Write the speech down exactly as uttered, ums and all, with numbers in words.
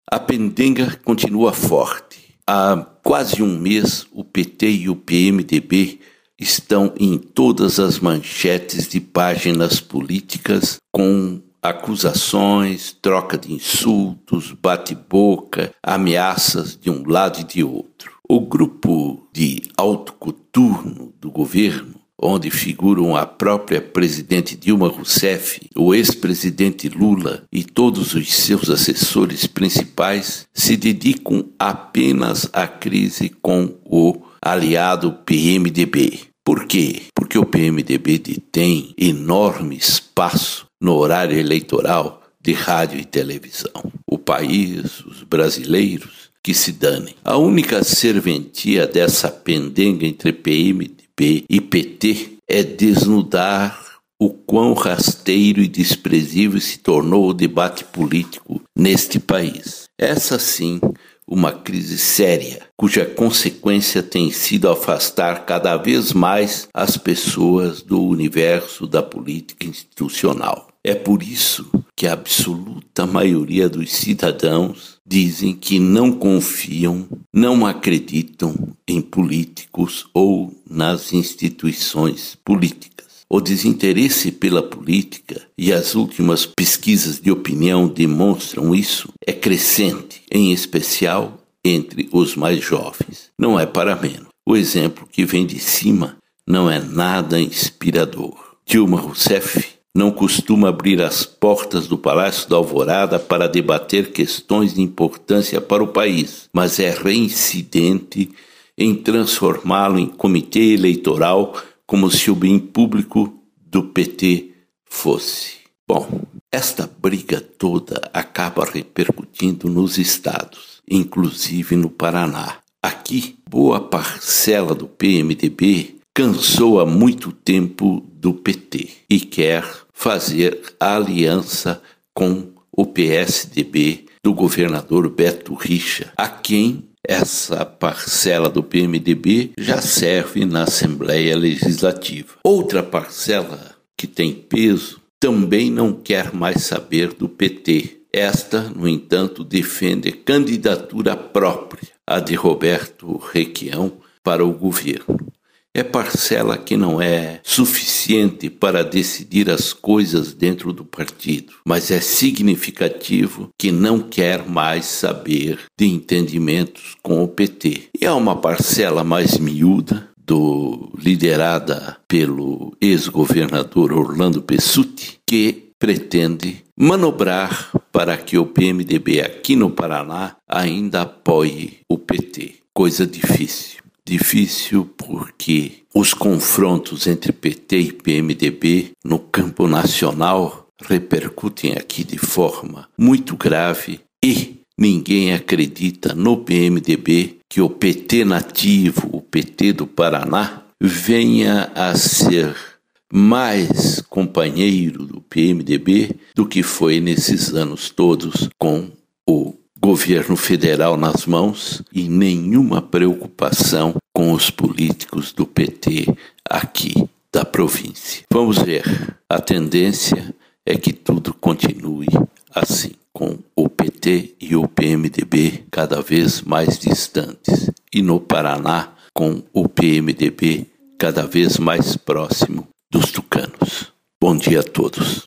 A pendenga continua forte. Há quase um mês, o P T e o P M D B estão em todas as manchetes de páginas políticas com acusações, troca de insultos, bate-boca, ameaças de um lado e de outro. O grupo de alto coturno do governo, onde figuram a própria presidente Dilma Rousseff, o ex-presidente Lula e todos os seus assessores principais, se dedicam apenas à crise com o aliado P M D B. Por quê? Porque o P M D B detém enorme espaço no horário eleitoral de rádio e televisão. O país, os brasileiros, que se danem. A única serventia dessa pendenga entre P M D B e P T é desnudar o quão rasteiro e desprezível se tornou o debate político neste país. Essa sim, uma crise séria, cuja consequência tem sido afastar cada vez mais as pessoas do universo da política institucional. É por isso que a absoluta maioria dos cidadãos dizem que não confiam, não acreditam em políticos ou nas instituições políticas. O desinteresse pela política, e as últimas pesquisas de opinião demonstram isso, é crescente, em especial entre os mais jovens. Não é para menos. O exemplo que vem de cima não é nada inspirador. Dilma Rousseff não costuma abrir as portas do Palácio da Alvorada para debater questões de importância para o país, mas é reincidente em transformá-lo em comitê eleitoral como se o bem público do P T fosse. Bom, esta briga toda acaba repercutindo nos estados, inclusive no Paraná. Aqui, boa parcela do P M D B cansou há muito tempo do P T e quer fazer aliança com o P S D B do governador Beto Richa, a quem essa parcela do P M D B já serve na Assembleia Legislativa. Outra parcela que tem peso também não quer mais saber do P T. Esta, no entanto, defende candidatura própria, a de Roberto Requião, para o governo. É parcela que não é suficiente para decidir as coisas dentro do partido, mas é significativo que não quer mais saber de entendimentos com o P T. E há uma parcela mais miúda, do, liderada pelo ex-governador Orlando Pessutti, que pretende manobrar para que o P M D B aqui no Paraná ainda apoie o P T. Coisa difícil. Difícil porque os confrontos entre P T e P M D B no campo nacional repercutem aqui de forma muito grave e ninguém acredita no P M D B que o P T nativo, o P T do Paraná, venha a ser mais companheiro do P M D B do que foi nesses anos todos com o governo federal nas mãos e nenhuma preocupação com os políticos do P T aqui da província. Vamos ver, a tendência é que tudo continue assim, com o P T e o P M D B cada vez mais distantes e no Paraná com o P M D B cada vez mais próximo dos tucanos. Bom dia a todos.